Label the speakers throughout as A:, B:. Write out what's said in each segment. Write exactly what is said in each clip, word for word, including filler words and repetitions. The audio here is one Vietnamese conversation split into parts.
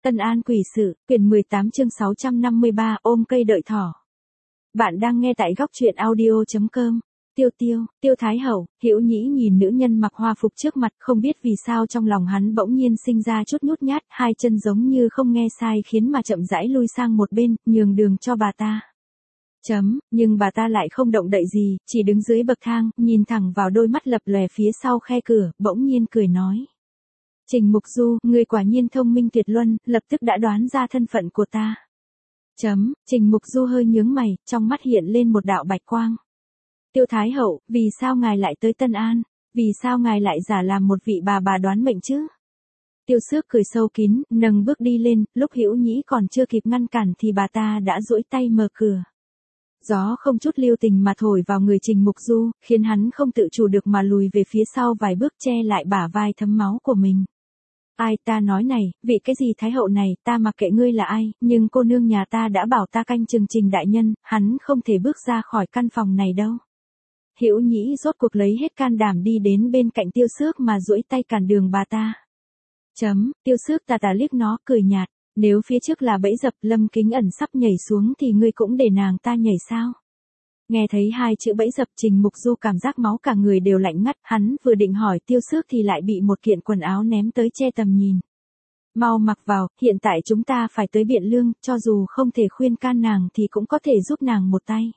A: Tân An quỷ sự, quyển mười tám chương sáu trăm năm mươi ba, ôm cây đợi thỏ. Bạn đang nghe tại góc truyện audio chấm com. Tiêu Tiêu, Tiêu Thái Hậu, Hữu Nhĩ nhìn nữ nhân mặc hoa phục trước mặt, không biết vì sao trong lòng hắn bỗng nhiên sinh ra chút nhút nhát, hai chân giống như không nghe sai khiến mà chậm rãi lui sang một bên, nhường đường cho bà ta. Chấm, nhưng bà ta lại không động đậy gì, chỉ đứng dưới bậc thang, nhìn thẳng vào đôi mắt lập lòe phía sau khe cửa, bỗng nhiên cười nói. Trình Mục Du, người quả nhiên thông minh tuyệt luân, lập tức đã đoán ra thân phận của ta. Chấm, Trình Mục Du hơi nhướng mày, trong mắt hiện lên một đạo bạch quang. Tiêu Thái Hậu, vì sao ngài lại tới Tân An? Vì sao ngài lại giả làm một vị bà bà đoán mệnh chứ? Tiêu Xước cười sâu kín, nâng bước đi lên, lúc Hữu Nhĩ còn chưa kịp ngăn cản thì bà ta đã duỗi tay mở cửa. Gió không chút lưu tình mà thổi vào người Trình Mục Du, khiến hắn không tự chủ được mà lùi về phía sau vài bước che lại bả vai thấm máu của mình. Ai ta nói này, vị cái gì Thái Hậu này, ta mặc kệ ngươi là ai, nhưng cô nương nhà ta đã bảo ta canh chừng Trình đại nhân, hắn không thể bước ra khỏi căn phòng này đâu. Hữu Nhĩ rốt cuộc lấy hết can đảm đi đến bên cạnh Tiêu Xước mà duỗi tay cản đường bà ta. Chấm, Tiêu Xước tà tà liếc nó, cười nhạt, nếu phía trước là bẫy dập Lâm Kính Ẩn sắp nhảy xuống thì ngươi cũng để nàng ta nhảy sao? Nghe thấy hai chữ bẫy dập Trình Mục Du cảm giác máu cả người đều lạnh ngắt, hắn vừa định hỏi Tiêu Xước thì lại bị một kiện quần áo ném tới che tầm nhìn. Mau mặc vào, hiện tại chúng ta phải tới Biện Lương, cho dù không thể khuyên can nàng thì cũng có thể giúp nàng một tay.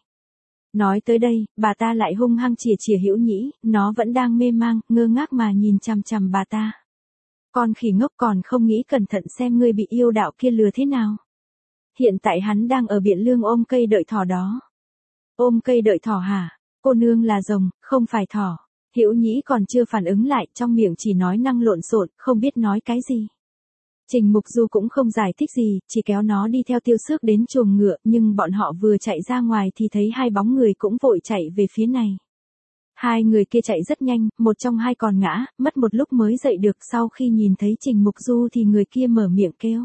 A: Nói tới đây, bà ta lại hung hăng chìa chìa Hữu Nhĩ, nó vẫn đang mê mang, ngơ ngác mà nhìn chằm chằm bà ta. Con khỉ ngốc còn không nghĩ cẩn thận xem ngươi bị yêu đạo kia lừa thế nào. Hiện tại hắn đang ở Biện Lương ôm cây đợi thỏ đó. Ôm cây đợi thỏ hả? Cô nương là rồng, không phải thỏ. Hữu Nhĩ còn chưa phản ứng lại, trong miệng chỉ nói năng lộn xộn, không biết nói cái gì. Trình Mục Du cũng không giải thích gì, chỉ kéo nó đi theo Tiêu Xước đến chuồng ngựa, nhưng bọn họ vừa chạy ra ngoài thì thấy hai bóng người cũng vội chạy về phía này. Hai người kia chạy rất nhanh, một trong hai còn ngã, mất một lúc mới dậy được, sau khi nhìn thấy Trình Mục Du thì người kia mở miệng kêu.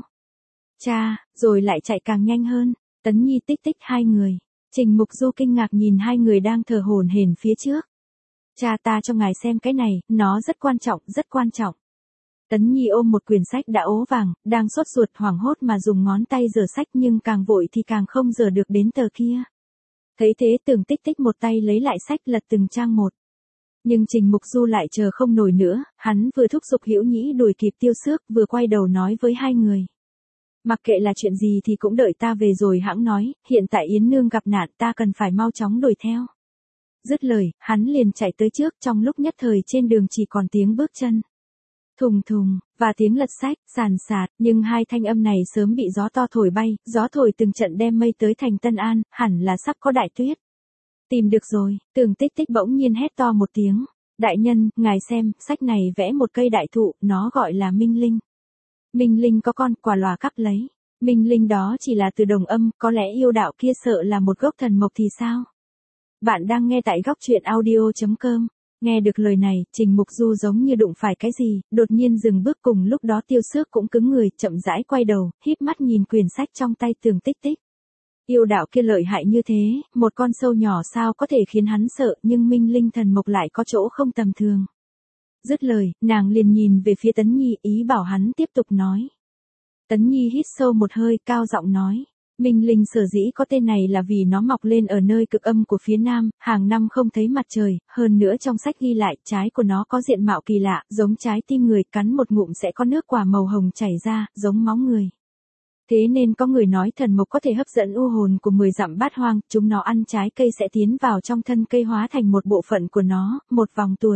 A: Cha, rồi lại chạy càng nhanh hơn, Tấn Nhi tích tích hai người. Trình Mục Du kinh ngạc nhìn hai người đang thở hổn hển phía trước. Cha ta cho ngài xem cái này, nó rất quan trọng, rất quan trọng. Tấn Nhi ôm một quyển sách đã ố vàng, đang sốt ruột hoảng hốt mà dùng ngón tay giở sách nhưng càng vội thì càng không giở được đến tờ kia. Thấy thế Tưởng Tích Tích một tay lấy lại sách lật từng trang một. Nhưng Trình Mục Du lại chờ không nổi nữa, hắn vừa thúc giục Hữu Nhĩ đuổi kịp Tiêu Xước vừa quay đầu nói với hai người. Mặc kệ là chuyện gì thì cũng đợi ta về rồi hãng nói, hiện tại Yến Nương gặp nạn ta cần phải mau chóng đuổi theo. Dứt lời, hắn liền chạy tới trước, trong lúc nhất thời trên đường chỉ còn tiếng bước chân. Thùng thùng, và tiếng lật sách, sàn sạt, nhưng hai thanh âm này sớm bị gió to thổi bay, gió thổi từng trận đem mây tới thành Tân An, hẳn là sắp có đại tuyết. Tìm được rồi, Tưởng Tích Tích bỗng nhiên hét to một tiếng. Đại nhân, ngài xem, sách này vẽ một cây đại thụ, nó gọi là Minh Linh. Minh Linh có con, quả lòa cắp lấy. Minh Linh đó chỉ là từ đồng âm, có lẽ yêu đạo kia sợ là một gốc thần mộc thì sao? Bạn đang nghe tại góc truyện audio chấm com. Nghe được lời này, Trình Mục Du giống như đụng phải cái gì, đột nhiên dừng bước, cùng lúc đó Tiêu Xước cũng cứng người, chậm rãi quay đầu, híp mắt nhìn quyển sách trong tay Tưởng Tích Tích. Yêu đạo kia lợi hại như thế, một con sâu nhỏ sao có thể khiến hắn sợ, nhưng Minh Linh thần mộc lại có chỗ không tầm thường. Dứt lời, nàng liền nhìn về phía Tấn Nhi, ý bảo hắn tiếp tục nói. Tấn Nhi hít sâu một hơi, cao giọng nói. Minh Linh sở dĩ có tên này là vì nó mọc lên ở nơi cực âm của phía nam, hàng năm không thấy mặt trời, hơn nữa trong sách ghi lại, trái của nó có diện mạo kỳ lạ, giống trái tim người, cắn một ngụm sẽ có nước quả màu hồng chảy ra, giống máu người. Thế nên có người nói thần mộc có thể hấp dẫn u hồn của mười dặm bát hoang, chúng nó ăn trái cây sẽ tiến vào trong thân cây hóa thành một bộ phận của nó, một vòng tuổi.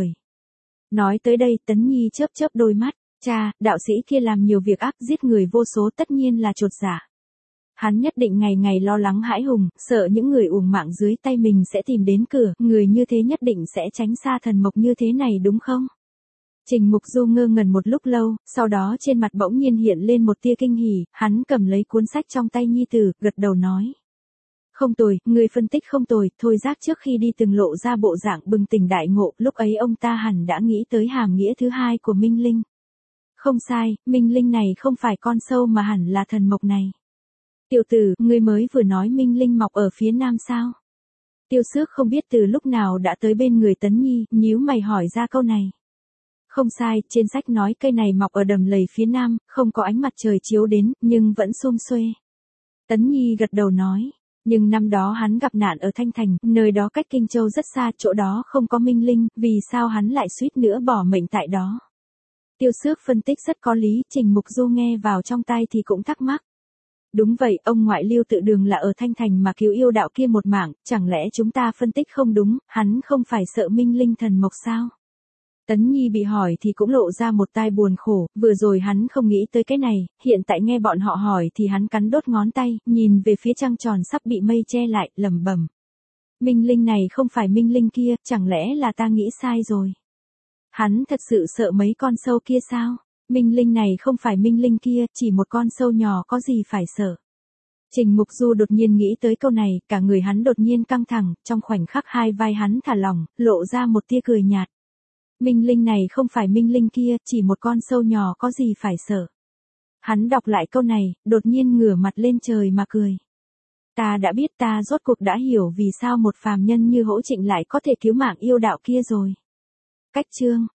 A: Nói tới đây Tấn Nhi chớp chớp đôi mắt, cha, đạo sĩ kia làm nhiều việc ác giết người vô số tất nhiên là chột dạ. Hắn nhất định ngày ngày lo lắng hãi hùng, sợ những người uổng mạng dưới tay mình sẽ tìm đến cửa, người như thế nhất định sẽ tránh xa thần mộc như thế này đúng không? Trình Mục Du ngơ ngẩn một lúc lâu, sau đó trên mặt bỗng nhiên hiện lên một tia kinh hỉ, hắn cầm lấy cuốn sách trong tay nhi tử, gật đầu nói. Không tồi, người phân tích không tồi, thôi giác trước khi đi từng lộ ra bộ dạng bừng tỉnh đại ngộ, lúc ấy ông ta hẳn đã nghĩ tới hàm nghĩa thứ hai của Minh Linh. Không sai, Minh Linh này không phải con sâu mà hẳn là thần mộc này. Tiểu tử, ngươi mới vừa nói Minh Linh mọc ở phía nam sao? Tiêu Xước không biết từ lúc nào đã tới bên người Tấn Nhi, nhíu mày hỏi ra câu này. Không sai, trên sách nói cây này mọc ở đầm lầy phía nam, không có ánh mặt trời chiếu đến, nhưng vẫn sum xuê. Tấn Nhi gật đầu nói. Nhưng năm đó hắn gặp nạn ở Thanh Thành, nơi đó cách Kinh Châu rất xa, chỗ đó không có minh linh, vì sao hắn lại suýt nữa bỏ mệnh tại đó. Tiêu Xước phân tích rất có lý, Trình Mục Du nghe vào trong tai thì cũng thắc mắc. Đúng vậy, ông ngoại Lưu Tự Đường là ở Thanh Thành mà cứu yêu đạo kia một mạng, chẳng lẽ chúng ta phân tích không đúng, hắn không phải sợ minh linh thần mộc sao? Tấn Nhi bị hỏi thì cũng lộ ra một tai buồn khổ, vừa rồi hắn không nghĩ tới cái này, hiện tại nghe bọn họ hỏi thì hắn cắn đốt ngón tay, nhìn về phía trăng tròn sắp bị mây che lại, lẩm bẩm. Minh linh này không phải minh linh kia, chẳng lẽ là ta nghĩ sai rồi? Hắn thật sự sợ mấy con sâu kia sao? Minh linh này không phải minh linh kia, chỉ một con sâu nhỏ có gì phải sợ. Trình Mục Du đột nhiên nghĩ tới câu này, cả người hắn đột nhiên căng thẳng, trong khoảnh khắc hai vai hắn thả lỏng, lộ ra một tia cười nhạt. Minh linh này không phải minh linh kia, chỉ một con sâu nhỏ có gì phải sợ. Hắn đọc lại câu này, đột nhiên ngửa mặt lên trời mà cười. Ta đã biết, ta rốt cuộc đã hiểu vì sao một phàm nhân như Hỗ Trịnh lại có thể cứu mạng yêu đạo kia rồi. Cách chương